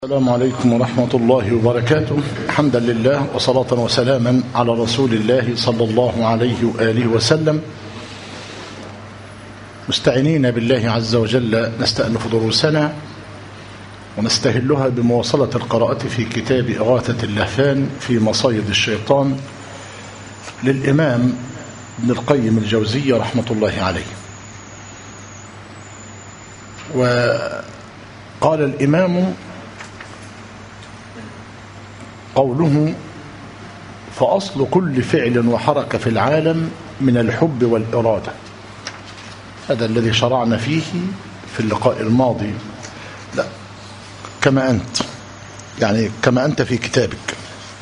السلام عليكم ورحمة الله وبركاته. حمدا لله وصلاة وسلاما على رسول الله صلى الله عليه وآله وسلم. مستعينين بالله عز وجل نستأنف دروسنا ونستهلها بمواصلة القراءة في كتاب إغاثة اللهفان في مصايد الشيطان للإمام ابن القيم الجوزي رحمة الله عليه. وقال الإمام قوله: فأصل كل فعل وحركة في العالم من الحب والإرادة. هذا الذي شرعنا فيه في اللقاء الماضي. لا، كما أنت، يعني كما أنت في كتابك.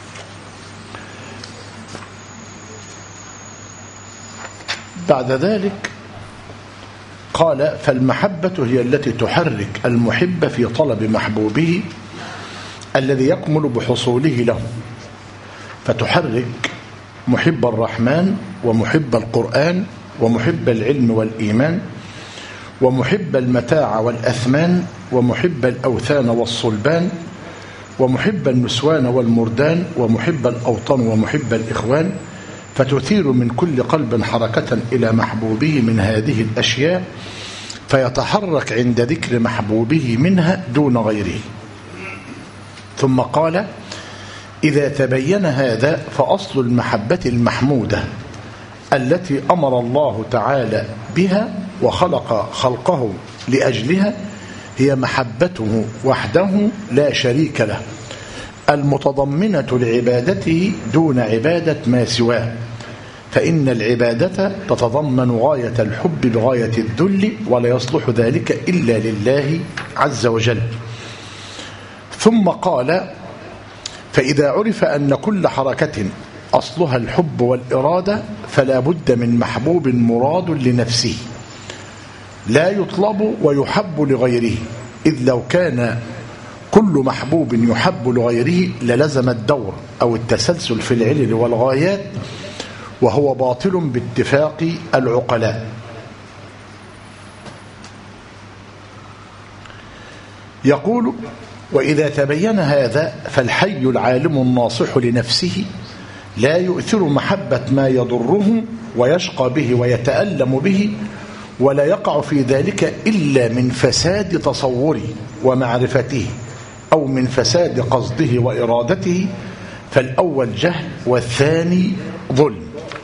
بعد ذلك قال: فالمحبة هي التي تحرك المحب في طلب محبوبه الذي يكمل بحصوله له، فتحرك محب الرحمن ومحب القرآن ومحب العلم والإيمان ومحب المتاع والأثمان ومحب الأوثان والصلبان ومحب النسوان والمردان ومحب الأوطان ومحب الإخوان، فتثير من كل قلب حركة إلى محبوبه من هذه الأشياء، فيتحرك عند ذكر محبوبه منها دون غيره. ثم قال: إذا تبين هذا فأصل المحبة المحمودة التي أمر الله تعالى بها وخلق خلقه لأجلها هي محبته وحده لا شريك له، المتضمنة لعبادته دون عبادة ما سواه، فإن العبادة تتضمن غاية الحب بغاية الذل، ولا يصلح ذلك إلا لله عز وجل. ثم قال: فإذا عرف أن كل حركة أصلها الحب والإرادة فلا بد من محبوب مراد لنفسه لا يطلب ويحب لغيره، إذ لو كان كل محبوب يحب لغيره للزم الدور أو التسلسل في العلل والغايات، وهو باطل باتفاق العقلاء. يقول: وإذا تبين هذا فالحي العالم الناصح لنفسه لا يؤثر محبة ما يضره ويشقى به ويتألم به، ولا يقع في ذلك إلا من فساد تصوره ومعرفته أو من فساد قصده وإرادته، فالأول جهل والثاني ظلم.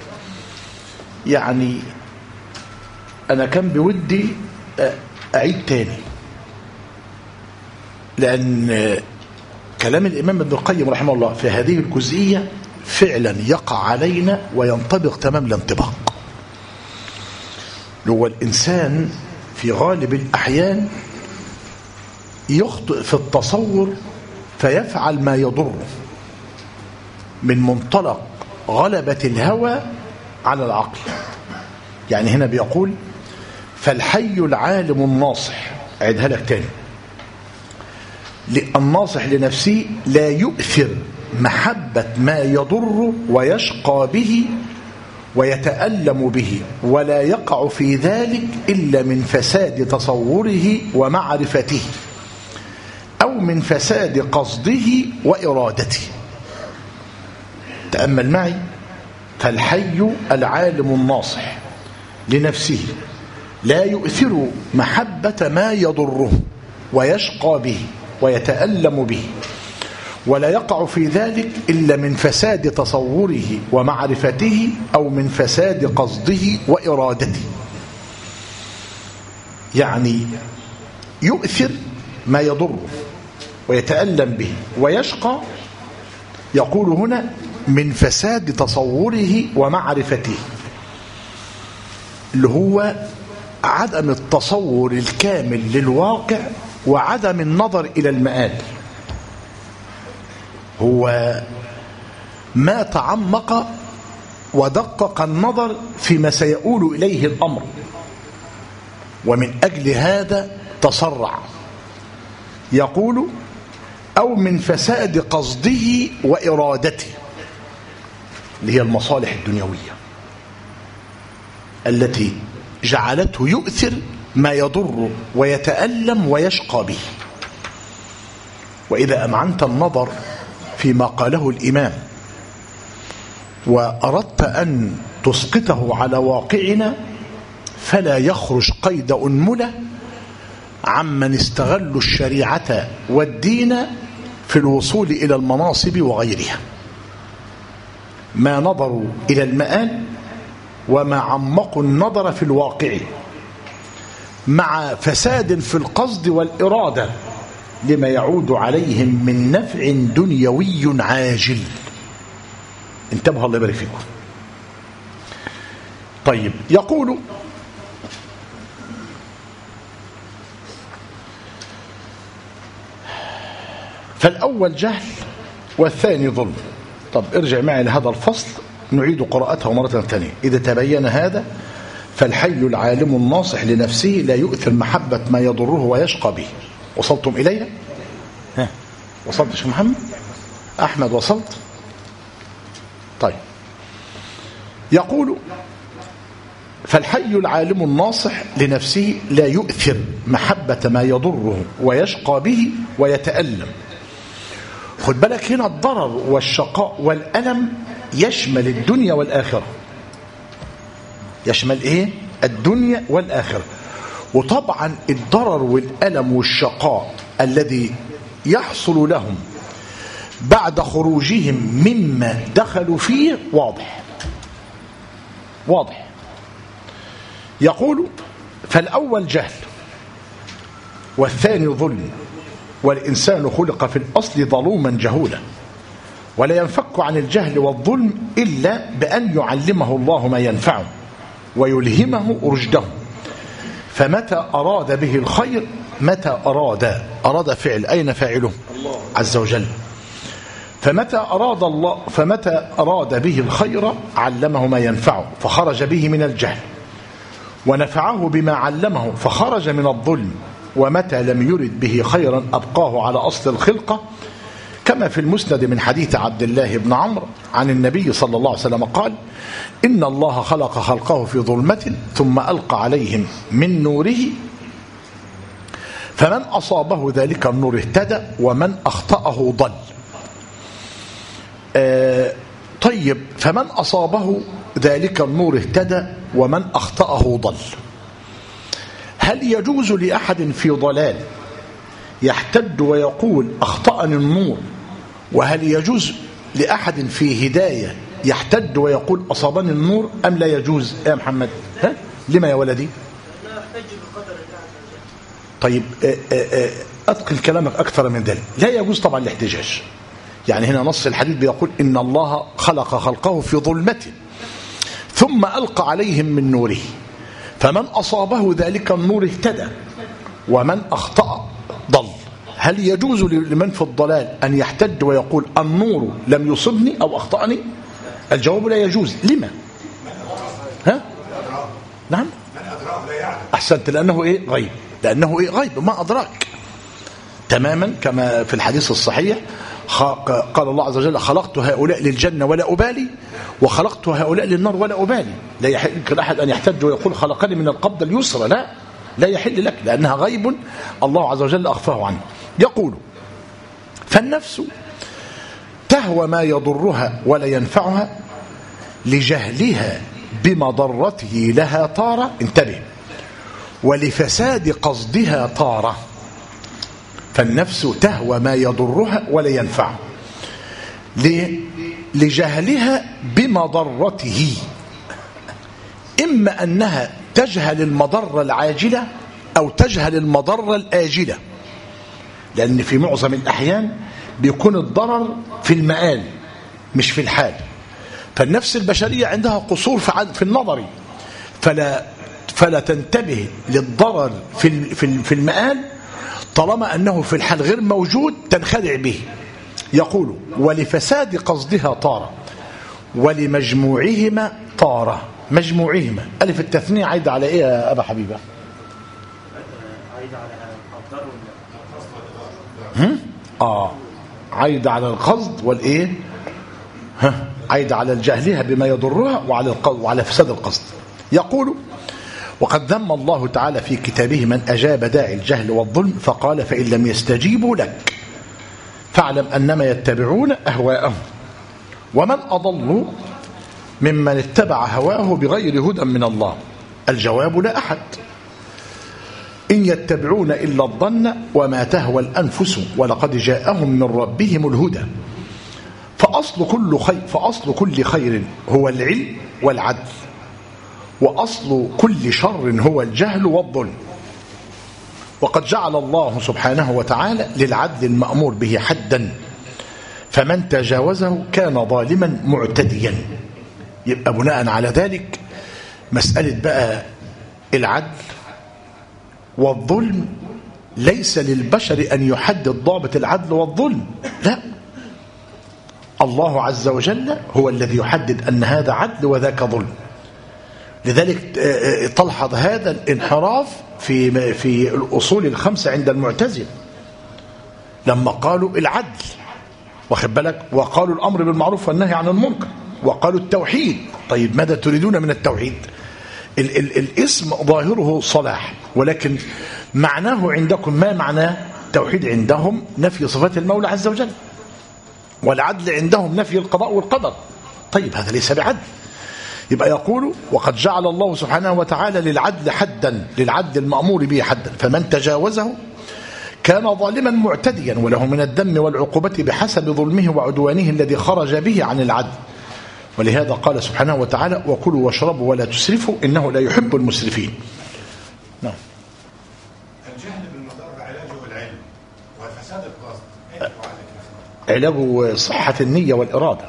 يعني أنا كان بودي أعيد تاني، لأن كلام الإمام ابن القيم رحمه الله في هذه الجزئية فعلا يقع علينا وينطبق تمام الانطباق. لو الإنسان في غالب الأحيان يخطئ في التصور فيفعل ما يضره من منطلق غلبة الهوى على العقل. يعني هنا بيقول: فالحي العالم الناصح، أعيدها لك تاني، الناصح لنفسه لا يؤثر محبة ما يضر ويشقى به ويتألم به، ولا يقع في ذلك إلا من فساد تصوره ومعرفته أو من فساد قصده وإرادته. تأمل معي: فالحي العالم الناصح لنفسه لا يؤثر محبة ما يضره ويشقى به ويتألم به، ولا يقع في ذلك إلا من فساد تصوره ومعرفته أو من فساد قصده وإرادته. يعني يؤثر ما يضره ويتألم به ويشقى، يقول هنا من فساد تصوره ومعرفته، اللي هو عدم التصور الكامل للواقع وعدم النظر إلى المآل. هو ما تعمق ودقق النظر فيما سيؤول إليه الأمر، ومن أجل هذا تسرع. يقول: أو من فساد قصده وإرادته، اللي هي المصالح الدنيوية التي جعلته يؤثر ما يضر ويتألم ويشقى به. وإذا أمعنت النظر فيما قاله الإمام وأردت أن تسقطه على واقعنا فلا يخرج قيد أنملة عمن استغلوا الشريعة والدين في الوصول إلى المناصب وغيرها، ما نظروا إلى المآل وما عمقوا النظر في الواقع، مع فساد في القصد والإرادة لما يعود عليهم من نفع دنيوي عاجل. انتبهوا الله يبارك فيكم. طيب، يقول فالأول جهل والثاني ظلم. طب ارجع معي لهذا الفصل نعيد قراءته مرة ثانية. إذا تبين هذا فالحي العالم الناصح لنفسه لا يؤثر محبة ما يضره ويشقى به. وصلتم إليها؟ ها وصلت يا شيخ محمد؟ أحمد وصلت؟ طيب، يقول فالحي العالم الناصح لنفسه لا يؤثر محبة ما يضره ويشقى به ويتألم. خد بالك هنا الضرر والشقاء والألم يشمل الدنيا والآخرة. يشمل إيه؟ الدنيا والآخرة. وطبعا الضرر والألم والشقاء الذي يحصل لهم بعد خروجهم مما دخلوا فيه واضح. يقول فالأول جهل والثاني ظلم، والإنسان خلق في الأصل ظلوما جهولا، ولا ينفك عن الجهل والظلم إلا بأن يعلمه الله ما ينفعه ويلهمه رشده. فمتى أراد به الخير، متى أراد فعل، أين فاعله؟ الله عز وجل. فمتى أراد به الخير علمه ما ينفعه فخرج به من الجهل، ونفعه بما علمه فخرج من الظلم. ومتى لم يرد به خيرا أبقاه على أصل الخلقة، كما في المسند من حديث عبد الله بن عمرو عن النبي صلى الله عليه وسلم قال: إن الله خلق خلقه في ظلمة ثم ألقى عليهم من نوره، فمن أصابه ذلك النور اهتدى ومن أخطأه ضل. طيب، فمن أصابه ذلك النور اهتدى ومن أخطأه ضل. هل يجوز لأحد في ضلال يحتد ويقول أخطأني النور، وهل يجوز لأحد في هداية يحتد ويقول أصابني النور، أم لا يجوز يا محمد؟ لما يا ولدي؟ طيب، أتقن كلامك أكثر من ذلك. لا يجوز طبعا الاحتجاج. يعني هنا نص الحديث بيقول إن الله خلق خلقه في ظلمة ثم ألقى عليهم من نوره، فمن أصابه ذلك النور اهتدى ومن أخطأ ضل. هل يجوز لمن في الضلال أن يحتج ويقول النور لم يصبني أو أخطأني؟ الجواب لا يجوز. لما؟ نعم، أحسنت، لأنه إيه؟ غيب. لأنه إيه؟ غيب، ما أدراك. تماما كما في الحديث الصحيح قال الله عز وجل: خلقت هؤلاء للجنة ولا أبالي، وخلقت هؤلاء للنار ولا أبالي. لا يحل أحد أن يحتج ويقول خلقني من القبضة اليسرى. لا يحل لك، لأنها غيب الله عز وجل أخفاه عنه. يقول: فالنفس تهوى ما يضرها ولا ينفعها لجهلها بمضرته لها طارة، انتبه، ولفساد قصدها طارة. فالنفس تهوى ما يضرها ولا ينفعها لجهلها بمضرته، إما أنها تجهل المضرة العاجلة أو تجهل المضرة الآجلة، لأن في معظم الأحيان بيكون الضرر في المآل مش في الحال. فالنفس البشرية عندها قصور في النظر، فلا تنتبه للضرر في المآل طالما أنه في الحال غير موجود، تنخدع به. يقول: ولفساد قصدها طارة ولمجموعهما طارة. مجموعهما ألف التثنية عايدة على إيه يا أبا حبيبة؟ عايدة على القصد والإيه؟ عايدة على الجهلها بما يضرها وعلى فساد القصد. يقول: وقد ذم الله تعالى في كتابه من أجاب داعي الجهل والظلم فقال: فإن لم يستجيبوا لك فاعلم أنما يتبعون أهواءهم ومن أضل ممن اتبع هواه بغير هدى من الله. الجواب لا أحد. إن يتبعون إلا الظن وما تهوى الأنفس ولقد جاءهم من ربهم الهدى. فأصل كل خير هو العلم والعدل، وأصل كل شر هو الجهل والظلم. وقد جعل الله سبحانه وتعالى للعدل المأمور به حدا، فمن تجاوزه كان ظالما معتديا. يبقى بناء على ذلك مسألة بقى العدل والظلم ليس للبشر أن يحدد ضابط العدل والظلم، لا، الله عز وجل هو الذي يحدد أن هذا عدل وذاك ظلم. لذلك تلحظ هذا الانحراف في الأصول الخمسة عند المعتزلة لما قالوا العدل، واخد بالك، وقالوا الأمر بالمعروف والنهي عن المنكر، وقالوا التوحيد. طيب ماذا تريدون من التوحيد؟ الاسم ظاهره صلاح، ولكن معناه عندكم ما معناه؟ توحيد عندهم نفي صفات المولى عز وجل، والعدل عندهم نفي القضاء والقدر. طيب هذا ليس بعدل. يبقى يقول وقد جعل الله سبحانه وتعالى للعدل حدا، للعدل المأمور به حدا، فمن تجاوزه كان ظالما معتديا وله من الدم والعقوبة بحسب ظلمه وعدوانه الذي خرج به عن العدل. ولهذا قال سبحانه وتعالى وكلوا واشربوا ولا تسرفوا إنه لا يحب المسرفين. نعم. الجهل بالمضار علاجه العلم والفساد القصد علاجه صحة النية والإرادة.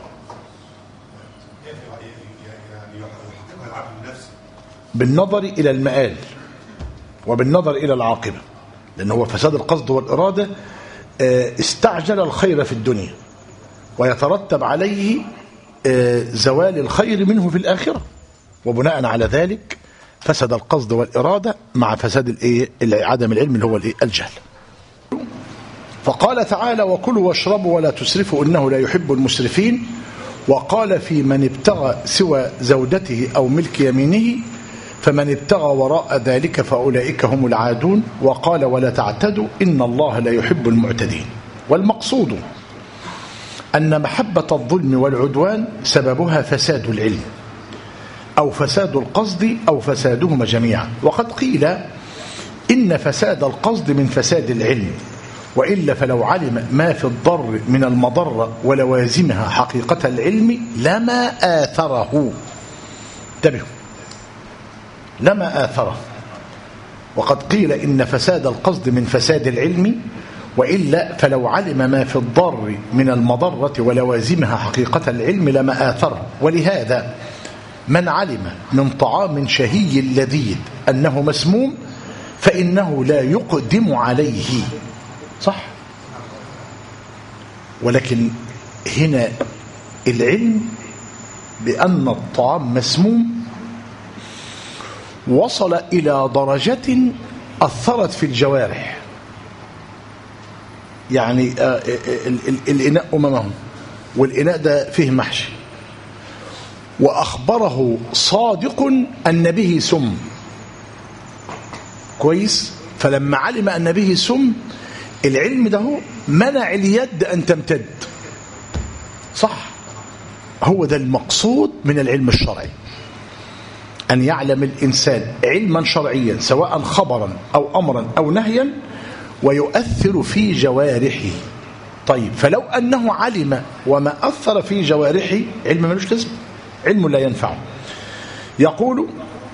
بالنظر إلى المآل وبالنظر إلى العاقبة، لأنه هو فساد القصد والإرادة استعجل الخير في الدنيا ويترتب عليه زوال الخير منه في الآخرة، وبناء على ذلك فسد القصد والإرادة مع فساد عدم العلم اللي هو الجهل. فقال تعالى وكلوا واشربوا ولا تسرفوا إنه لا يحب المسرفين. وقال في من ابتغى سوى زوجته أو ملك يمينه فمن ابتغى وراء ذلك فأولئك هم العادون. وقال ولا تعتدوا إن الله لا يحب المعتدين. والمقصود أن محبة الظلم والعدوان سببها فساد العلم أو فساد القصد أو فسادهما جميعا. وقد قيل إن فساد القصد من فساد العلم، وإلا فلو علم ما في الضر من المضرة ولوازمها حقيقة العلم لما آثره. انتبهوا، لما آثره. وقد قيل إن فساد القصد من فساد العلم، وإلا فلو علم ما في الضر من المضرة ولوازمها حقيقة العلم لما آثره. ولهذا من علم من طعام شهي لذيذ أنه مسموم فإنه لا يقدم عليه، صح؟ ولكن هنا العلم بأن الطعام مسموم وصل إلى درجة أثرت في الجوارح. يعني الإناء أمامهم، والإناء ده فيه محشي، وأخبره صادق أن به سم، كويس؟ فلما علم أن به سم العلم ده منع اليد أن تمتد، صح؟ هو ده المقصود من العلم الشرعي، أن يعلم الإنسان علما شرعيا سواء خبرا أو أمرا أو نهيا ويؤثر في جوارحه. طيب فلو أنه علم وما أثر في جوارحه علم ملوش لازمة، علم لا ينفعه. يقول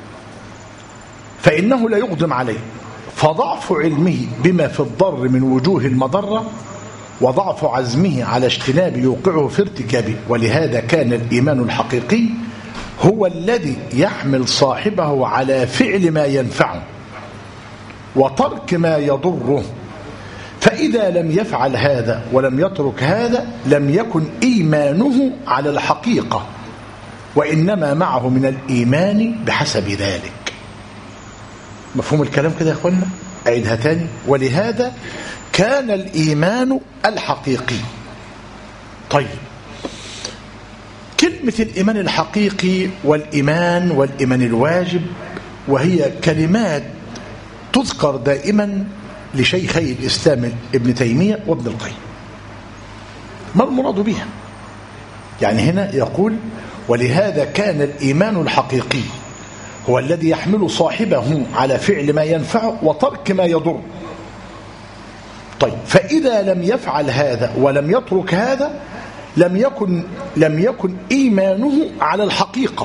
فإنه لا يقدم عليه، فضعف علمه بما في الضر من وجوه المضرة وضعف عزمه على اجتناب يوقعه في ارتكابه. ولهذا كان الإيمان الحقيقي هو الذي يحمل صاحبه على فعل ما ينفعه وترك ما يضره. فإذا لم يفعل هذا ولم يترك هذا لم يكن إيمانه على الحقيقة، وإنما معه من الإيمان بحسب ذلك. مفهوم الكلام كده يا أخوانا؟ أعيدها تاني. ولهذا كان الإيمان الحقيقي. طيب كلمة الإيمان الحقيقي والإيمان الواجب، وهي كلمات تذكر دائما لشيخي الإسلام ابن تيمية وابن القيم. ما المراد بها؟ يعني هنا يقول ولهذا كان الإيمان الحقيقي هو الذي يحمل صاحبه على فعل ما ينفعه وترك ما يضر. طيب فإذا لم يفعل هذا ولم يترك هذا لم يكن إيمانه على الحقيقة.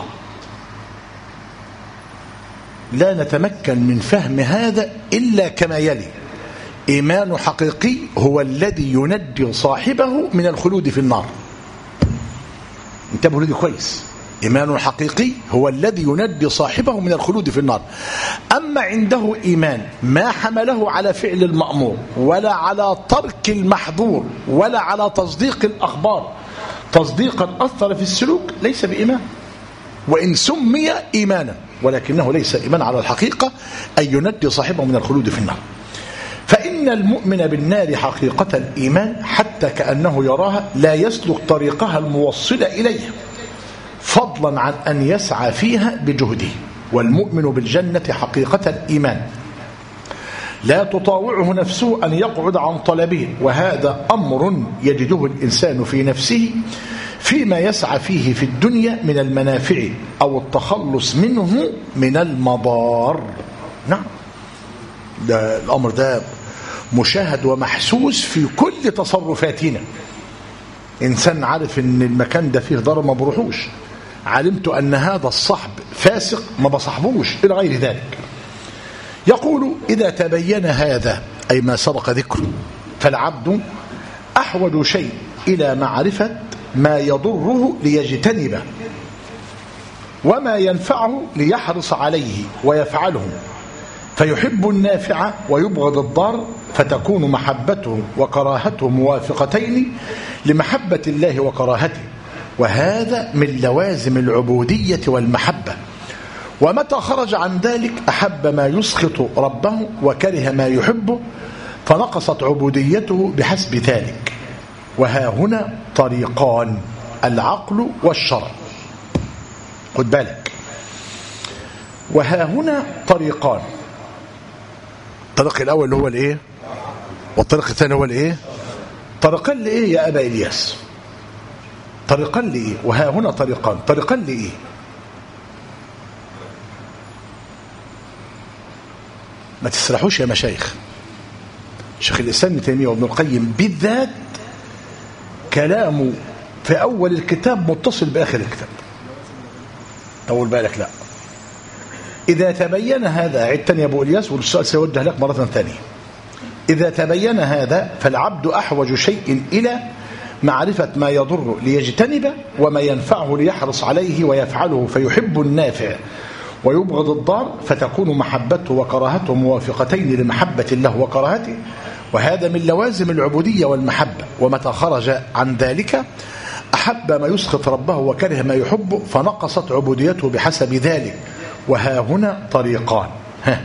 لا نتمكن من فهم هذا إلا كما يلي: إيمان حقيقي هو الذي ينجي صاحبه من الخلود في النار. انتبهوا لدي كويس. إيمان حقيقي هو الذي ينجي صاحبه من الخلود في النار. أما عنده إيمان ما حمله على فعل المأمور ولا على ترك المحظور ولا على تصديق الأخبار تصديقا أثر في السلوك، ليس بإيمان، وإن سمي إيمانا، ولكنه ليس إيمان على الحقيقة، أي ينجي صاحبه من الخلود في النار. فإن المؤمن بالنار حقيقة الإيمان حتى كأنه يراها لا يسلك طريقها الموصلة إليها، فضلا عن أن يسعى فيها بجهده. والمؤمن بالجنة حقيقة الإيمان لا تطاوعه نفسه أن يقعد عن طلبه، وهذا أمر يجده الإنسان في نفسه فيما يسعى فيه في الدنيا من المنافع أو التخلص منه من المضار. نعم، ده الأمر ده مشاهد ومحسوس في كل تصرفاتنا. إنسان عارف أن المكان ده فيه ضرر ما بروحوش، علمت أن هذا الصحب فاسق ما بصحبوش، إلى غير ذلك. يقول إذا تبين هذا أي ما سبق ذكره فالعبد أحوج شيء إلى معرفة ما يضره ليجتنبه وما ينفعه ليحرص عليه ويفعله، فيحب النافع ويبغض الضار، فتكون محبته وكراهته موافقتين لمحبة الله وكراهته، وهذا من لوازم العبودية والمحبة. ومتى خرج عن ذلك أحب ما يسخط ربه وكره ما يحبه، فنقصت عبوديته بحسب ذلك. وها هنا طريقان: العقل والشرع. خد بالك، وها هنا طريقان. الطريق الأول اللي هو الإيه؟ والطريق الثاني هو الإيه؟ طريقان لإيه يا أبا إلياس؟ طريقان لإيه؟ وها هنا طريقان. طريقان لإيه؟ ما تسرحوش يا مشايخ. شيخ الإسلام ابن تيمية وابن القيم بالذات كلامه في أول الكتاب متصل بآخر الكتاب. طول بالك، لا. إذا تبين هذا، عد تاني يا أبو إلياس والسؤال سيوجه لك مرة ثانية. إذا تبين هذا فالعبد أحوج شيء إلى معرفة ما يضر ليجتنبه وما ينفعه ليحرص عليه ويفعله، فيحب النافع ويبغض الضار، فتكون محبته وكراهته موافقتين لمحبة الله وكراهته، وهذا من لوازم العبودية والمحبة. ومتى خرج عن ذلك أحب ما يسخط ربه وكره ما يحبه، فنقصت عبوديته بحسب ذلك. وها هنا طريقان. طريقان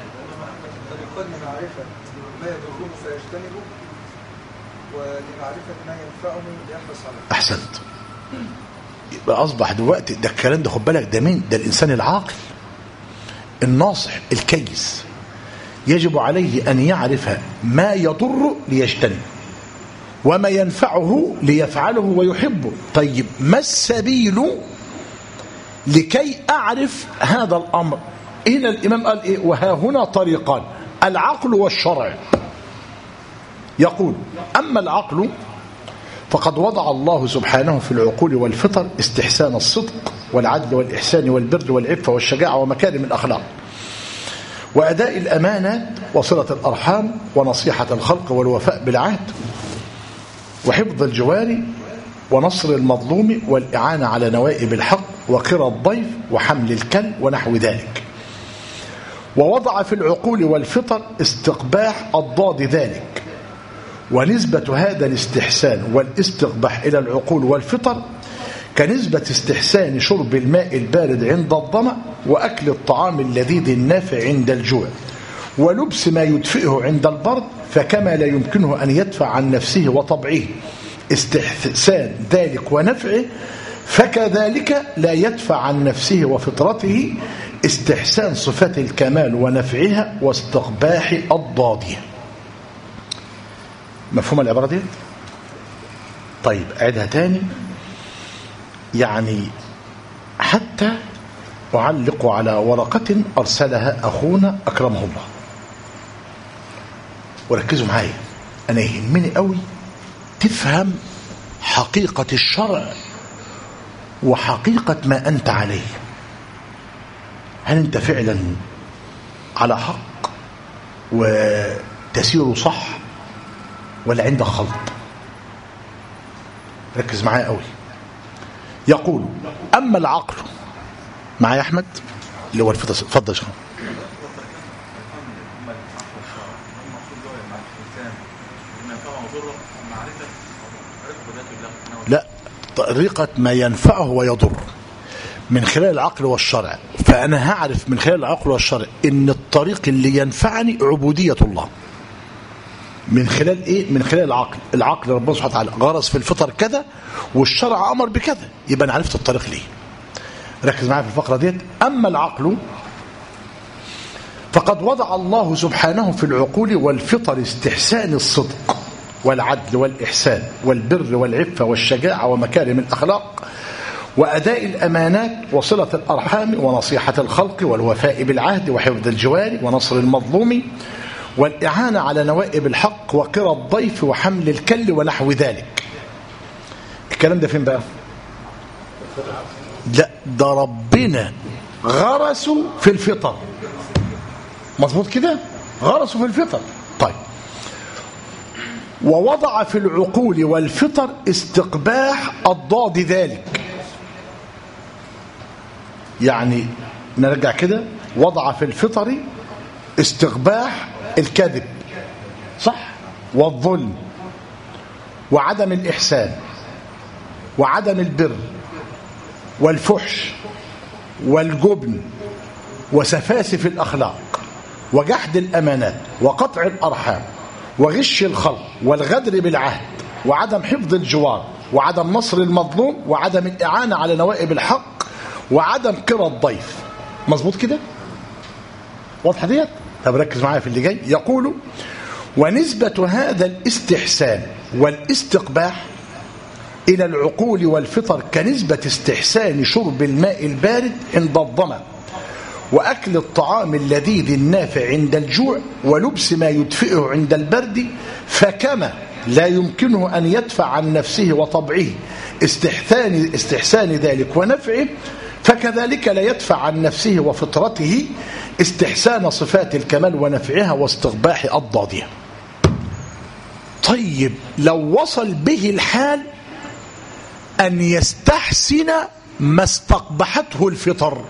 لمعرفة ما يضره فيجتنبه، ولمعرفة ما ينفعه ليحرص عليه. أحسنت. يبقى أصبح دلوقتي ده الكلام ده، خد بالك، ده مين؟ ده الإنسان العاقل الناصح الكيس، يجب عليه أن يعرف ما يضر ليجتنب وما ينفعه ليفعله ويحبه. طيب ما السبيل لكي أعرف هذا الأمر؟ هنا الإمام قال إيه؟ وها هنا طريقان: العقل والشرع. يقول: أما العقل فقد وضع الله سبحانه في العقول والفطر استحسان الصدق والعدل والإحسان والبر والعفة والشجاعة ومكارم الأخلاق، وأداء الأمانات وصلة الأرحام ونصيحة الخلق والوفاء بالعهد وحفظ الجوار ونصر المظلوم والإعانة على نوائب الحق وقرى الضيف وحمل الكل ونحو ذلك. ووضع في العقول والفطر استقباح أضداد ذلك، ونسبة هذا الاستحسان والاستقباح إلى العقول والفطر كنسبة استحسان شرب الماء البارد عند الظمأ، وأكل الطعام اللذيذ النافع عند الجوع، ولبس ما يدفئه عند البرد، فكما لا يمكنه أن يدفع عن نفسه وطبعه استحسان ذلك ونفعه، فكذلك لا يدفع عن نفسه وفطرته استحسان صفات الكمال ونفعها واستقباح أضدادها. مفهوم العبارة دي؟ طيب أعدها تاني. يعني حتى أعلق على ورقة أرسلها أخونا أكرمه الله. وركزوا معايا، أنا يهمني قوي تفهم حقيقة الشرع وحقيقة ما أنت عليه. هل أنت فعلا على حق وتسير صح ولا عندك خلط؟ ركز معايا قوي. يقول أما العقل، معايا أحمد اللي هو الفطس، اتفضل شو. لا، طريقة ما ينفعه ويضر من خلال العقل والشرع. فأنا هعرف من خلال العقل والشرع إن الطريق اللي ينفعني عبودية الله. من خلال إيه؟ من خلال العقل. العقل ربنا سبحانه وتعالى غرس في الفطر كذا والشرع أمر بكذا، يبقى أنا عرفت الطريق ليه. ركز معايا في الفقرة ديت. أما العقل فقد وضع الله سبحانه في العقول والفطر استحسان الصدق والعدل والإحسان والبر والعفة والشجاعة ومكارم الأخلاق وأداء الأمانات وصلة الأرحام ونصيحة الخلق والوفاء بالعهد وحفظ الجوار ونصر المظلوم والإعانة على نوائب الحق وقرى الضيف وحمل الكل ونحو ذلك. الكلام ده فين بقى؟ لا، ده ربنا غرسوا في الفطر. مظبوط كده؟ غرسوا في الفطر. طيب، ووضع في العقول والفطر استقباح أضداد ذلك. يعني نرجع كده، وضع في الفطر استقباح الكذب، صح، والظلم وعدم الإحسان وعدم البر والفحش والجبن وسفاسف الأخلاق وجحد الأمانات وقطع الأرحام وغش الخلق والغدر بالعهد وعدم حفظ الجوار وعدم نصر المظلوم وعدم الإعانة على نوائب الحق وعدم قرى الضيف. مظبوط كده؟ واضحة ديت؟ طب ركز معايا في اللي جاي. يقول ونسبة هذا الاستحسان والاستقباح إلى العقول والفطر كنسبة استحسان شرب الماء البارد عند الظمأ وأكل الطعام اللذيذ النافع عند الجوع ولبس ما يدفئه عند البرد. فكما لا يمكنه أن يدفع عن نفسه وطبعه استحسان ذلك ونفعه، فكذلك لا يدفع عن نفسه وفطرته استحسان صفات الكمال ونفعها واستقباح أضدادها. طيب، لو وصل به الحال أن يستحسن ما استقبحته الفطر،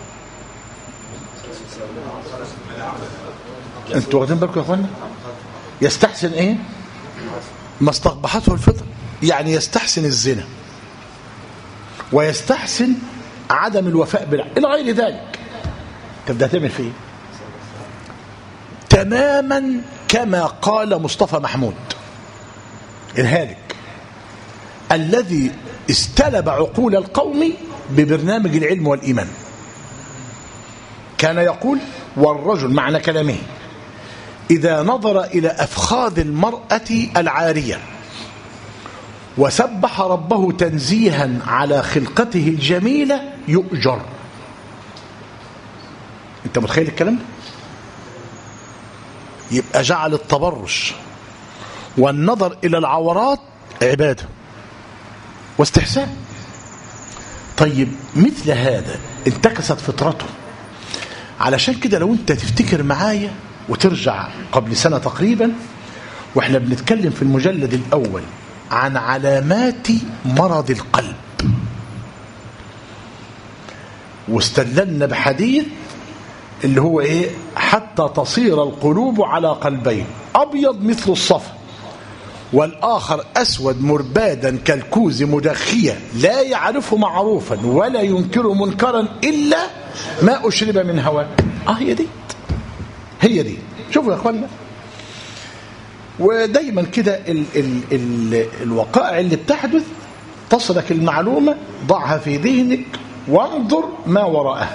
انتوا واخدين بالكم يا اخوانا؟ يستحسن ايه؟ ما استقبحته الفطر. يعني يستحسن الزنا ويستحسن عدم الوفاء بالعهد الى غير ذلك. طب ده هتعمل فيه تماما كما قال مصطفى محمود الهالك الذي استلب عقول القوم ببرنامج العلم والإيمان. كان يقول: والرجل، معنى كلامه، إذا نظر إلى أفخاذ المرأة العارية وسبح ربه تنزيها على خلقته الجميلة يؤجر. أنت متخيل الكلام ده؟ يبقى جعل التبرج والنظر إلى العورات عبادة واستحسان. طيب، مثل هذا انتكست فطرته. علشان كده لو انت تفتكر معايا وترجع قبل سنة تقريبا واحنا بنتكلم في المجلد الأول عن علامات مرض القلب، واستدللنا بحديث اللي هو ايه: حتى تصير القلوب على قلبين، أبيض مثل الصفا والآخر أسود مربادا كالكوز مدخيا لا يعرف معروفا ولا ينكر منكرا إلا ما أشرب من هواه. هي دي. شوفوا يا أخوانا، ودايما كده الوقائع اللي بتحدث تصلك المعلومة، ضعها في ذهنك وانظر ما وراءها.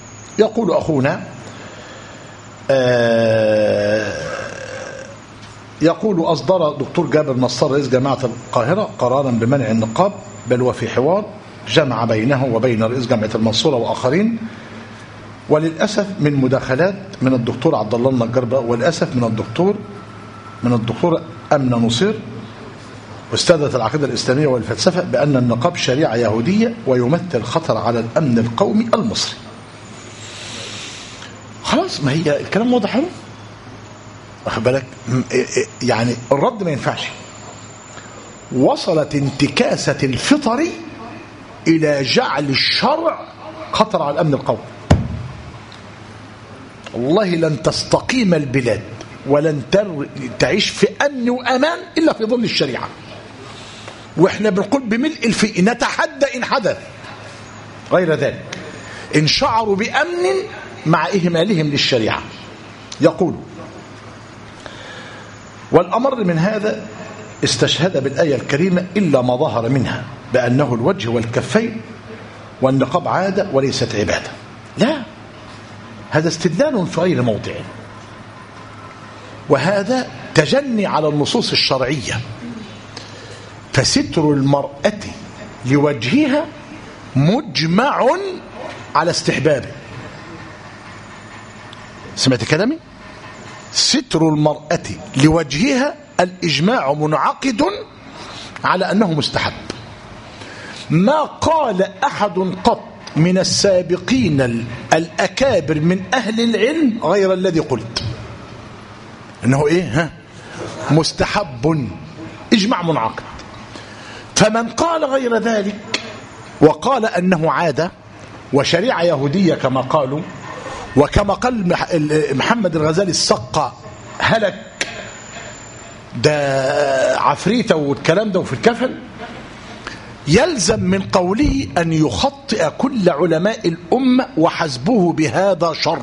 يقول أخونا يقول أصدر دكتور جابر نصار رئيس جامعة القاهرة قرارا بمنع النقاب، بل وفي حوار جمع بينه وبين رئيس جامعة المنصورة وآخرين، وللأسف من مداخلات من الدكتور عبد الله النجار، وللأسف من الدكتور أمنة نصير أستاذة العقيدة الإسلامية والفلسفة بأن النقاب شريعة يهودية ويمثل خطر على الأمن القومي المصري. خلاص، ما هي الكلام واضح اهو، واخد بالك؟ يعني الرد ما ينفعش. وصلت انتكاسة الفطر إلى جعل الشرع خطر على الأمن القومي. والله لن تستقيم البلاد ولن تعيش في أمن وأمان إلا في ظل الشريعة. وإحنا بنقول بملء الفئ نتحدى إن حدث غير ذلك، إن شعروا بأمن مع إهمالهم للشريعة. يقول: والأمر من هذا استشهد بالآية الكريمة إلا ما ظهر منها بأنه الوجه والكفين، والنقاب عادة وليست عبادة. لا، هذا استدلال في غير موضعه، وهذا تجني على النصوص الشرعية. فستر المرأة لوجهها مجمع على استحبابه. سمعت كلامي؟ ستر المرأة لوجهها الإجماع منعقد على أنه مستحب. ما قال أحد قط من السابقين الأكابر من أهل العلم غير الذي قلت أنه مستحب، إجماع منعقد. فمن قال غير ذلك وقال أنه عادة وشريعة يهودية كما قالوا، وكما قال محمد الغزالي السقا هلك ده عفريته والكلام ده وفي الكفن، يلزم من قوله أن يخطئ كل علماء الأمة وحسبه بهذا شر،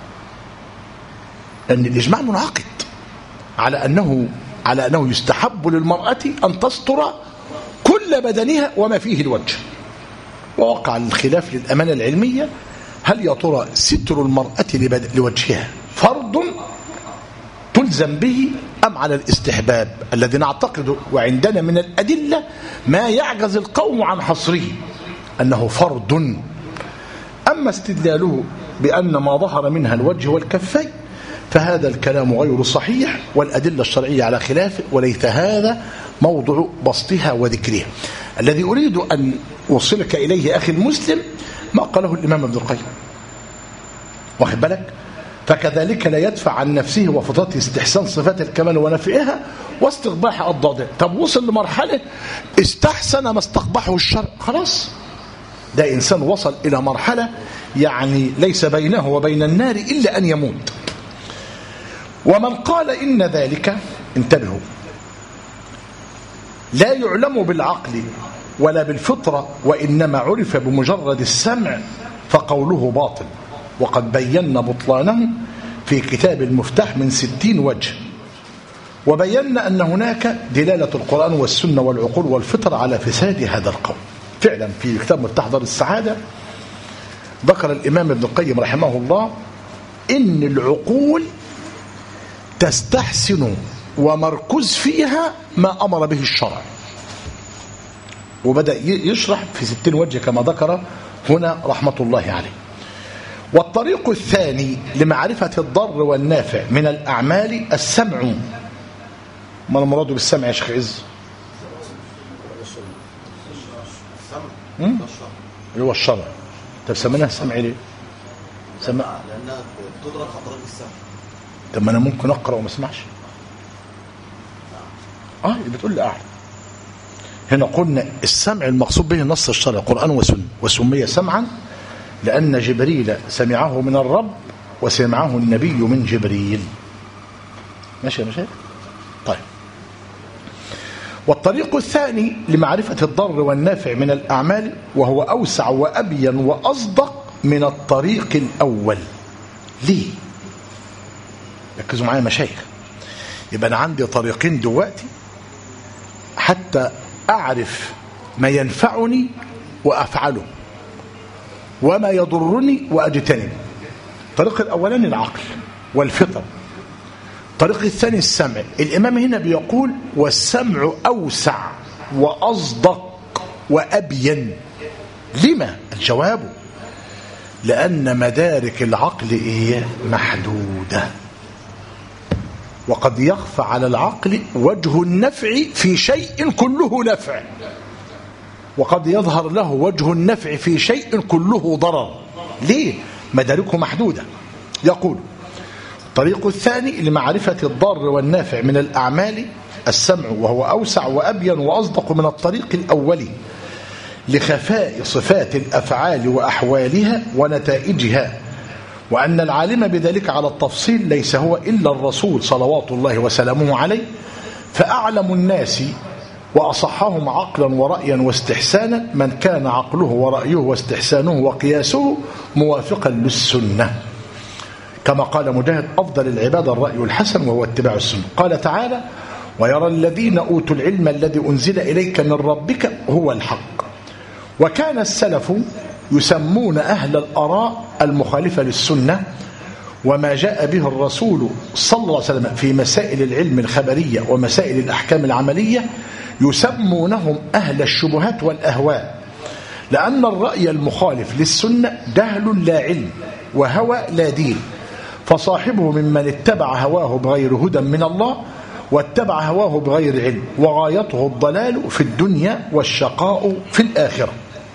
لأن الإجماع منعقد على أنه يستحب للمرأة أن تستر كل بدنها وما فيه الوجه. ووقع الخلاف للأمانة العلمية، هل يا ترى ستر المرأة لوجهها فرض تلزم به أم على الاستحباب الذي نعتقد وعندنا من الأدلة ما يعجز القوم عن حصره أنه فرض. أما استدلاله بأن ما ظهر منها الوجه والكفين فهذا الكلام غير صحيح، والأدلة الشرعية على خلافه، وليس هذا موضع بسطها وذكرها. الذي أريد أن أوصلك إليه أخي المسلم ما قاله الإمام ابن القيم، واخد بالك؟ فكذلك لا يدفع عن نفسه وفضلته استحسان صفات الكمال ونفعها واستقباح أضدادها. طب وصل لمرحلة استحسن ما استقبحه الشرع، خلاص ده إنسان وصل إلى مرحلة يعني ليس بينه وبين النار إلا أن يموت. ومن قال إن ذلك، انتبهوا، لا يعلم بالعقل ولا بالفطرة وإنما عرف بمجرد السمع فقوله باطل، وقد بينا بطلانه في كتاب المفتاح من 60 وجه، وبينا أن هناك دلالة القرآن والسنة والعقول والفطر على فساد هذا القول. فعلا في كتاب مفتاح دار السعادة ذكر الإمام ابن القيم رحمه الله إن العقول تستحسن ومركز فيها ما أمر به الشرع، وبدأ يشرح في 60 وجه كما ذكر هنا رحمة الله عليه. والطريق الثاني لمعرفة الضر والنافع من الأعمال السمع. ما المراد بالسمع يا شيخ عز؟ اللي هو الشرع. طب سميناها سمع ليه؟ سمع لأنها تدرك عن طريق السمع. طب ما أنا ممكن أقرأ وما اسمعش. اللي بتقول لي أعلم. هنا قلنا السمع المقصود به نص الشرع قرآن وسنة، وسمي سمعا لأن جبريل سمعه من الرب وسمعه النبي من جبريل. ماشي يا مشايخ؟ طيب. والطريق الثاني لمعرفة الضر والنافع من الأعمال وهو أوسع وأبين وأصدق من الطريق الأول. ليه؟ ركزوا معايا مشايخ. يبقى أنا عندي طريقين دلوقتي حتى أعرف ما ينفعني وأفعله وما يضرني وأجتنب. الطريق الأولاني العقل والفطر. الطريق الثاني السمع. الإمام هنا بيقول والسمع أوسع وأصدق وأبين. لما؟ الجواب لأن مدارك العقل محدودة، وقد يخفى على العقل وجه النفع في شيء كله نفع، وقد يظهر له وجه النفع في شيء كله ضرر. ليه؟ مداركه محدودة. يقول الطريق الثاني لمعرفة الضار والنافع من الأعمال السمع، وهو أوسع وأبين وأصدق من الطريق الأولي لخفاء صفات الأفعال وأحوالها ونتائجها، وأن العالم بذلك على التفصيل ليس هو إلا الرسول صلوات الله وسلامه عليه، فأعلم الناس وأصحهم عقلا ورأيا واستحسانا من كان عقله ورأيه واستحسانه وقياسه موافقا للسنة، كما قال مجاهد أفضل العبادة الرأي الحسن وهو اتباع السنة. قال تعالى ويرى الذين أوتوا العلم الذي أنزل إليك من ربك هو الحق. وكان السلف يسمون أهل الآراء المخالفة للسنة وما جاء به الرسول صلى الله عليه وسلم في مسائل العلم الخبرية ومسائل الأحكام العملية يسمونهم أهل الشبهات والأهواء، لأن الرأي المخالف للسنة جهل لا علم وهوى لا دين، فصاحبه ممن اتبع هواه بغير هدى من الله واتبع هواه بغير علم، وغايته الضلال في الدنيا والشقاء في الآخرة.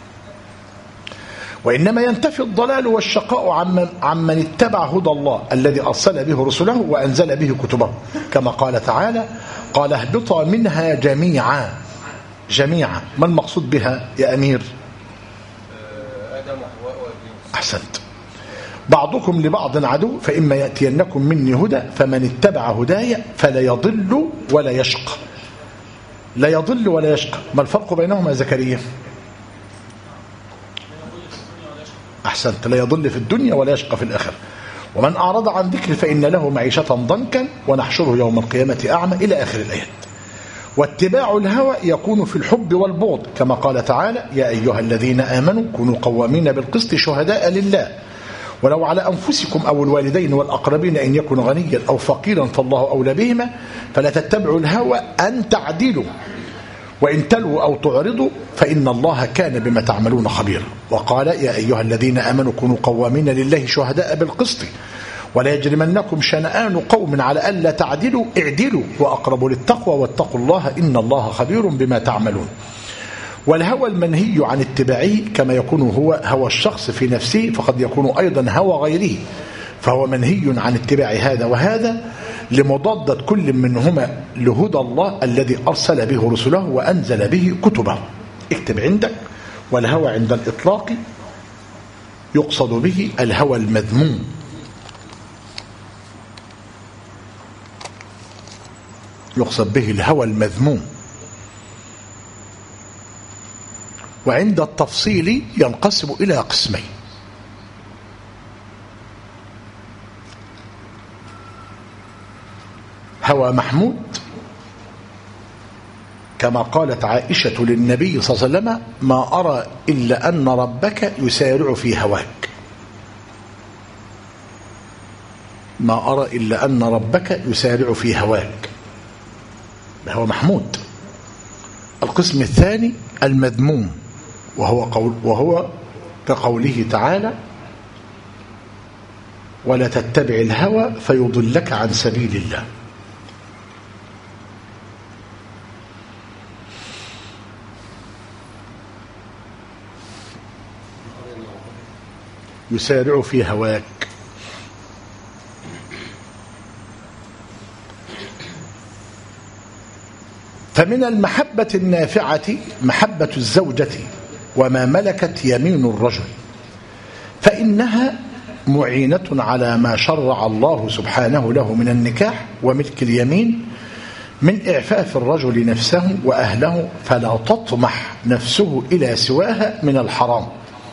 وإنما ينتفي الضلال والشقاء عمن اتبع هدى الله الذي أرسل به رسله وأنزل به كتبه، كما قال تعالى قال اهبطا منها جميعا. جميعا ما المقصود بها يا أمير؟ آدم وحواء وإبليس. أحسنت. بعضكم لبعض عدو فإما يأتينكم مني هدى فمن اتبع هداي فلا يضل ولا يشقى. لا يضل ولا يشقى، ما الفرق بينهما يا زكريا؟ أحسنت. لا يضل في الدنيا ولا يشقى في الآخرة. ومن أعرض عن ذكر فإن له معيشة ضنكا ونحشره يوم القيامة أعمى إلى آخر الآيات. واتباع الهوى يكون في الحب والبغض، كما قال تعالى يا أيها الذين آمنوا كونوا قوامين بالقسط شهداء لله ولو على أنفسكم أو الوالدين والأقربين إن يكن غنيا أو فقيرا فالله أولى بهما فلا تتبعوا الهوى أن تعدلوا وإن تلووا أو تعرضوا فإن الله كان بما تعملون خبيرا. وقال يا أيها الذين آمنوا كونوا قوامين لله شهداء بالقسط ولا يجرمنكم شنآن قوم على ألا تعدلوا اعدلوا وأقرب للتقوى واتقوا الله إن الله خبير بما تعملون. والهوى المنهي عن اتباعه كما يكون هو هوى الشخص في نفسه فقد يكون أيضا هوى غيره، فهو منهي عن اتباع هذا وهذا لمضادة كل منهما لهدى الله الذي أرسل به رسله وأنزل به كتبه. اكتب عندك والهوى عند الإطلاق يقصد به الهوى المذموم، يقصد به الهوى المذموم. وعند التفصيل ينقسم إلى قسمين: هوى محمود كما قالت عائشة للنبي صلى الله عليه وسلم ما أرى إلا أن ربك يسارع في هواك، ما أرى إلا أن ربك يسارع في هواك، هو محمود. القسم الثاني المذموم وهو كقوله تعالى ولا تتبع الهوى فيضلك عن سبيل الله. يسارع في هواك. فمن المحبة النافعة محبة الزوجة وما ملكت يمين الرجل، فإنها معينة على ما شرع الله سبحانه له من النكاح وملك اليمين من إعفاف الرجل نفسه وأهله، فلا تطمح نفسه إلى سواها من الحرام،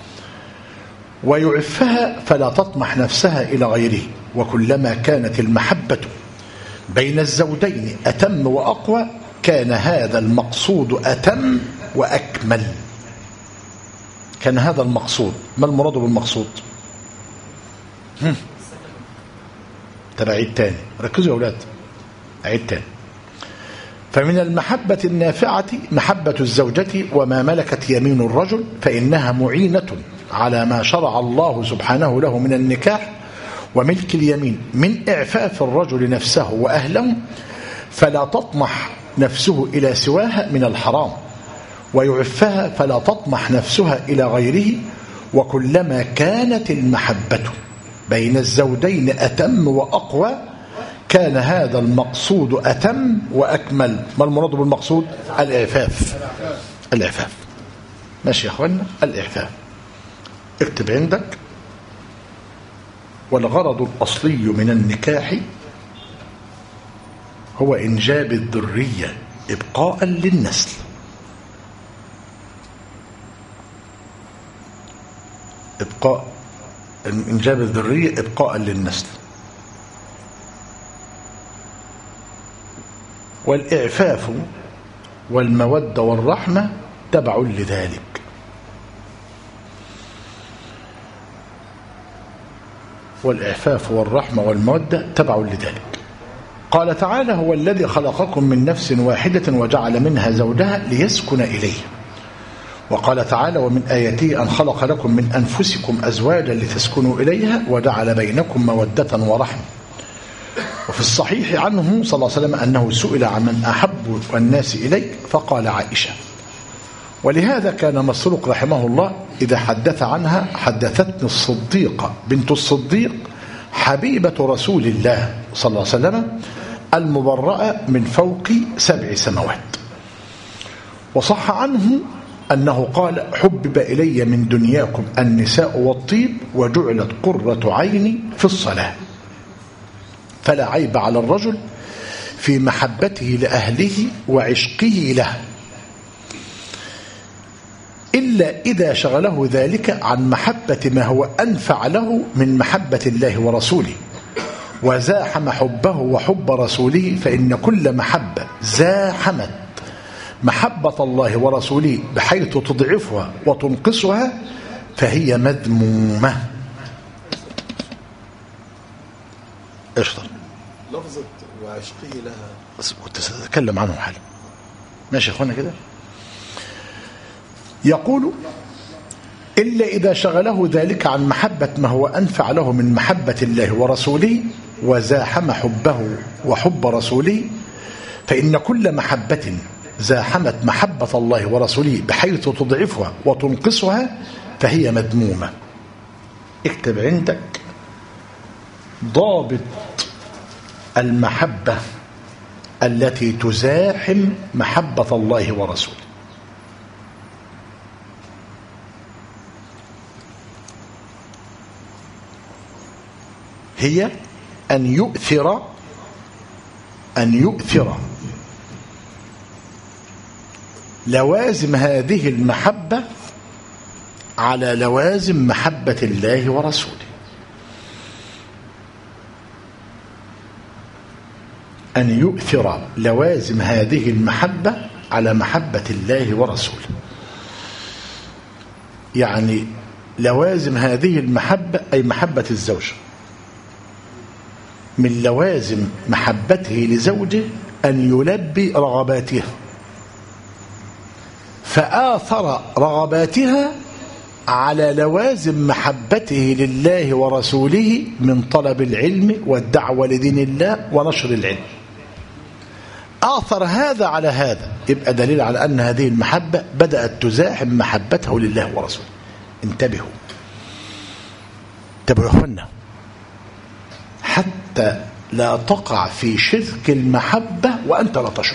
ويعفها فلا تطمح نفسها إلى غيره. وكلما كانت المحبة بين الزوجين أتم وأقوى كان هذا المقصود أتم وأكمل. كان هذا المقصود. ما المراد بالمقصود؟ تبعيد تاني، ركزوا يا أولاد. عيد تاني. فمن المحبة النافعة محبة الزوجة وما ملكت يمين الرجل، فإنها معينة على ما شرع الله سبحانه له من النكاح وملك اليمين من إعفاف الرجل نفسه وأهله، فلا تطمح نفسه إلى سواها من الحرام، ويعفها فلا تطمح نفسها إلى غيره. وكلما كانت المحبة بين الزوجين أتم وأقوى كان هذا المقصود أتم وأكمل. ما المراد بالمقصود؟ الإعفاف. الإعفاف ماشي يا أخوانا، الإعفاف. اكتب عندك: والغرض الأصلي من النكاح هو إنجاب الذرية إبقاء للنسل. إنجاب الذرية إبقاء للنسل. والإعفاف والمودة والرحمة تبع لذلك. والإعفاف والرحمة والمودة تبع لذلك. قال تعالى: هو الذي خلقكم من نفس واحدة وجعل منها زوجها ليسكن إليه. وقال تعالى: ومن آياته أن خلق لكم من أنفسكم أزواجا لتسكنوا إليها وجعل بينكم مودة ورحمة. وفي الصحيح عنه صلى الله عليه وسلم أنه سئل عن من أحب الناس إليك فقال: عائشة. ولهذا كان مسروق رحمه الله إذا حدث عنها: حدثتني الصديقة بنت الصديق حبيبة رسول الله صلى الله عليه وسلم المبرأة من فوق 7 سماوات. وصح عنه أنه قال: حبب إلي من دنياكم النساء والطيب وجعلت قرة عيني في الصلاة. فلا عيب على الرجل في محبته لأهله وعشقه له، إلا إذا شغله ذلك عن محبة ما هو أنفع له من محبة الله ورسوله، وزاحم حبه وحب رسوله، فإن كل محبة زاحمت محبة الله ورسوله بحيث تضعفها وتنقصها فهي مذمومة. اشطر لفظة وعشقه لها وتتكلم عنه حالا. ماشي يا اخوانا كده. يقول: إلا إذا شغله ذلك عن محبة ما هو أنفع له من محبة الله ورسوله وزاحم حبه وحب رسوله، فإن كل محبة زاحمت محبة الله ورسوله بحيث تضعفها وتنقصها فهي مذمومة. اكتب عندك ضابط المحبة التي تزاحم محبة الله ورسوله. هي أن يؤثر لوازم هذه المحبة على لوازم محبة الله ورسوله. أن يؤثر لوازم هذه المحبة على محبة الله ورسوله. يعني لوازم هذه المحبة أي محبة الزوج، من لوازم محبته لزوجه أن يلبي رغباتها، فآثر رغباتها على لوازم محبته لله ورسوله من طلب العلم والدعوة لدين الله ونشر العلم. آثر هذا على هذا، يبقى دليل على أن هذه المحبة بدأت تزاحم محبته لله ورسوله. انتبهوا يا أخوانا، حتى لا تقع في شرك المحبة وأنت لا تشعر.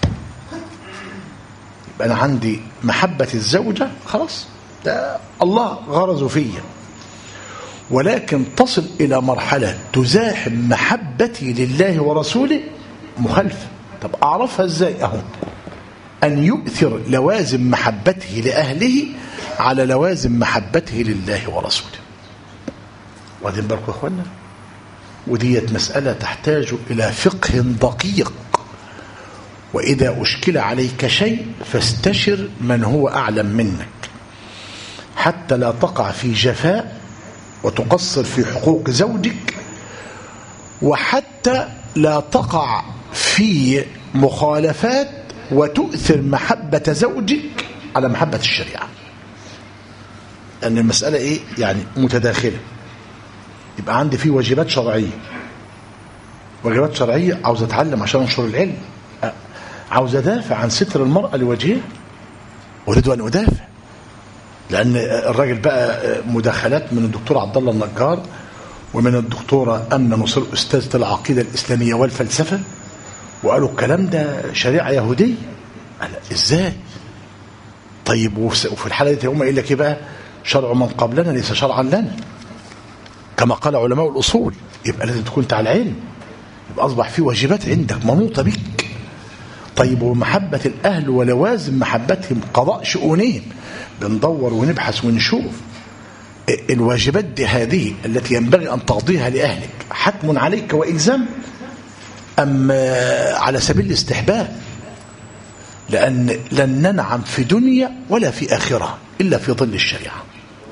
يبقى أنا عندي محبة الزوجة خلاص، ده الله غرز فيا، ولكن تصل إلى مرحلة تزاحم محبتي لله ورسوله مخالفة. طب أعرفها إزاي؟ أهو أن يؤثر لوازم محبته لأهله على لوازم محبته لله ورسوله. واخدين بالكم يا أخوانا؟ وديت مسألة تحتاج إلى فقه دقيق، وإذا أشكل عليك شيء فاستشر من هو أعلم منك حتى لا تقع في جفاء وتقصر في حقوق زوجك، وحتى لا تقع في مخالفات وتؤثر محبة زوجك على محبة الشريعة، أن المسألة إيه يعني متداخلة. يبقى عندي فيه واجبات شرعية، واجبات شرعية عاوز أتعلم عشان أنشر العلم، عاوز أدافع عن ستر المرأة لوجهها، أريد أن أدافع، لأن الراجل بقى مداخلات من الدكتور عبد الله النجار ومن الدكتورة أمنة نصير أستاذة العقيدة الإسلامية والفلسفة، وقالوا الكلام ده شريعة يهودية. قال إزاي؟ طيب وفي الحالة دي هم قايل لك إيه بقى؟ شرع من قبلنا ليس شرعا لنا، كما قال علماء الأصول. يبقى لازم تكون على العلم، يبقى أصبح في واجبات عندك منوطة بك. طيب ومحبة الأهل ولوازم محبتهم قضاء شؤونهم، بندور ونبحث ونشوف الواجبات دي هذه التي ينبغي أن تقضيها لأهلك حتم عليك وإلزام أم على سبيل الاستحباب؟ لأن لن ننعم في دنيا ولا في آخرة إلا في ظل الشريعة،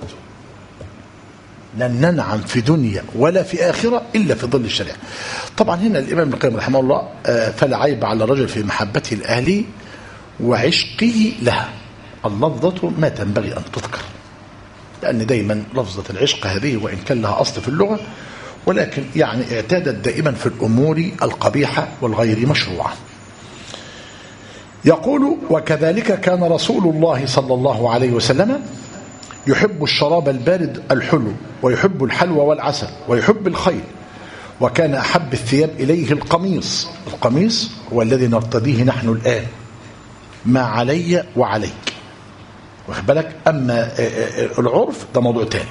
لن ننعم في دنيا ولا في آخرة إلا في ظل الشريعة. طبعا هنا الإمام ابن القيم رحمه الله فلا عيب على الرجل في محبته الأهلي وعشقه لها، اللفظة ما تنبغي أن تذكر، لأن دايما لفظة العشق هذه وإن كان لها أصل في اللغة، ولكن يعني اعتادت دائما في الأمور القبيحة والغير مشروعة. يقول: وكذلك كان رسول الله صلى الله عليه وسلم يحب الشراب البارد الحلو، ويحب الحلوى والعسل، ويحب الخيل، وكان أحب الثياب إليه القميص. القميص هو الذي نرتديه نحن الآن، ما علي وعليك، واخد بالك؟ أما العرف ده موضوع تاني.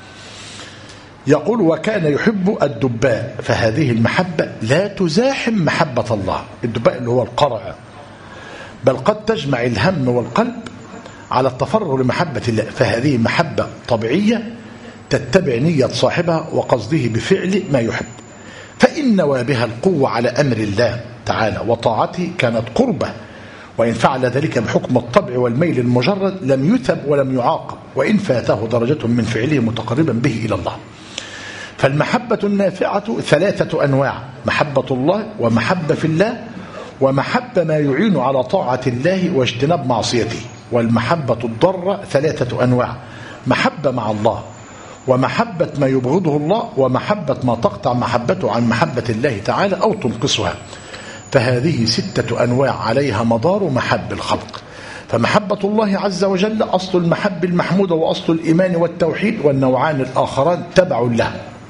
يقول: وكان يحب الدباء، فهذه المحبة لا تزاحم محبة الله. الدباء اللي هو القرع، بل قد تجمع الهم والقلب على التفرغ لمحبة الله، فهذه محبة طبيعية تتبع نية صاحبها وقصده بفعل ما يحب، فإن نوى بها القوة على أمر الله تعالى وطاعته كانت قربة، وإن فعل ذلك بحكم الطبع والميل المجرد لم يثب ولم يعاقب، وإن فاته درجة من فعله متقربا به إلى الله. فالمحبة النافعة 3 أنواع: محبة الله، ومحبة في الله، ومحبة ما يعين على طاعة الله واجتناب معصيته. والمحبة الضارة 3 أنواع: محبة مع الله، ومحبة ما يبغضه الله، ومحبة ما تقطع محبته عن محبة الله تعالى أو تنقصها. فهذه 6 أنواع عليها مدار محب الخلق. فمحبة الله عز وجل أصل المحب المحمودة وأصل الإيمان والتوحيد، والنوعان الآخران تبع له.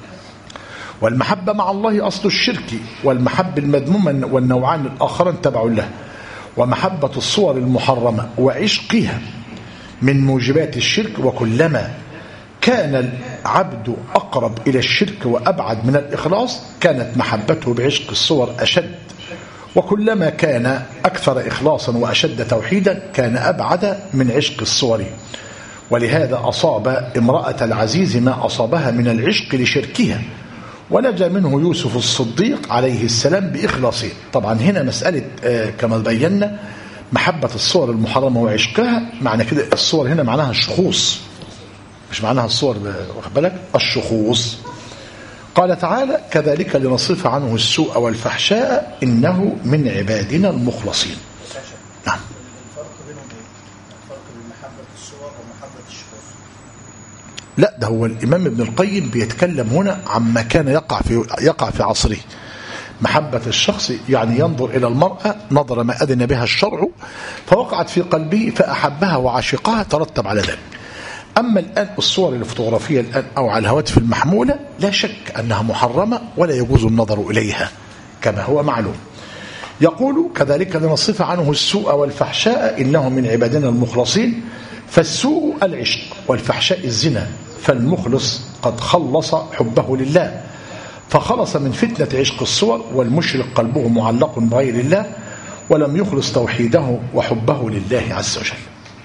والمحبة مع الله أصل الشرك والمحب المذموم، والنوعان الآخران تبع له. ومحبة الصور المحرمة وعشقها من موجبات الشرك، وكلما كان العبد أقرب إلى الشرك وأبعد من الإخلاص كانت محبته بعشق الصور أشد، وكلما كان أكثر إخلاصا وأشد توحيدا كان أبعد من عشق الصور. ولهذا أصاب امرأة العزيز ما أصابها من العشق لشركها، ونجا منه يوسف الصديق عليه السلام بإخلاصه. طبعا هنا مسألة كما بينا محبة الصور المحرمة وعشقها، معنى كده الصور هنا معناها الشخوص، مش معناها الصور واخد بالك، الشخوص. قال تعالى: كذلك لنصرف عنه السوء والفحشاء إنه من عبادنا المخلصين. نعم. الفرق بينهم ايه؟ الفرق بين محبة الصور ومحبة الشخوص. لا، ده هو الإمام ابن القيم بيتكلم هنا عما كان يقع في عصره. محبة الشخص يعني ينظر إلى المرأة نظر ما أذن بها الشرع فوقعت في قلبه فأحبها وعشقها، ترتب على ذلك. أما الآن الصور الفوتوغرافية الآن أو على الهواتف المحمولة لا شك أنها محرمة ولا يجوز النظر إليها كما هو معلوم. يقول: كذلك لنصرف عنه السوء والفحشاء إنه من عبادنا المخلصين. فالسوء العشق، والفحشاء الزنا، فالمخلص قد خلص حبه لله فخلص من فتنة عشق الصور، والمشرك قلبه معلق بغير الله ولم يخلص توحيده وحبه لله عز وجل.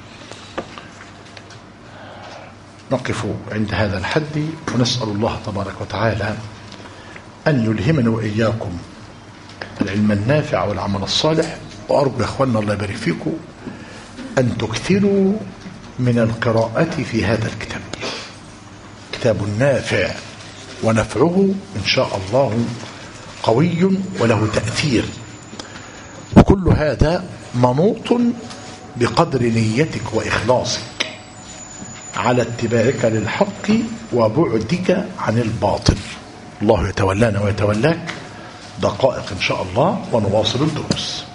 نقف عند هذا الحد ونسأل الله تبارك وتعالى أن يلهمنا وإياكم العلم النافع والعمل الصالح. وأرجو يا أخواننا الله يبارك فيكم أن تكثروا من القراءة في هذا الكتاب، كتاب نافع ونفعه إن شاء الله قوي وله تأثير. كل هذا منوط بقدر نيتك وإخلاصك على اتباعك للحق وبعدك عن الباطل. الله يتولانا ويتولاك. دقائق إن شاء الله ونواصل الدروس.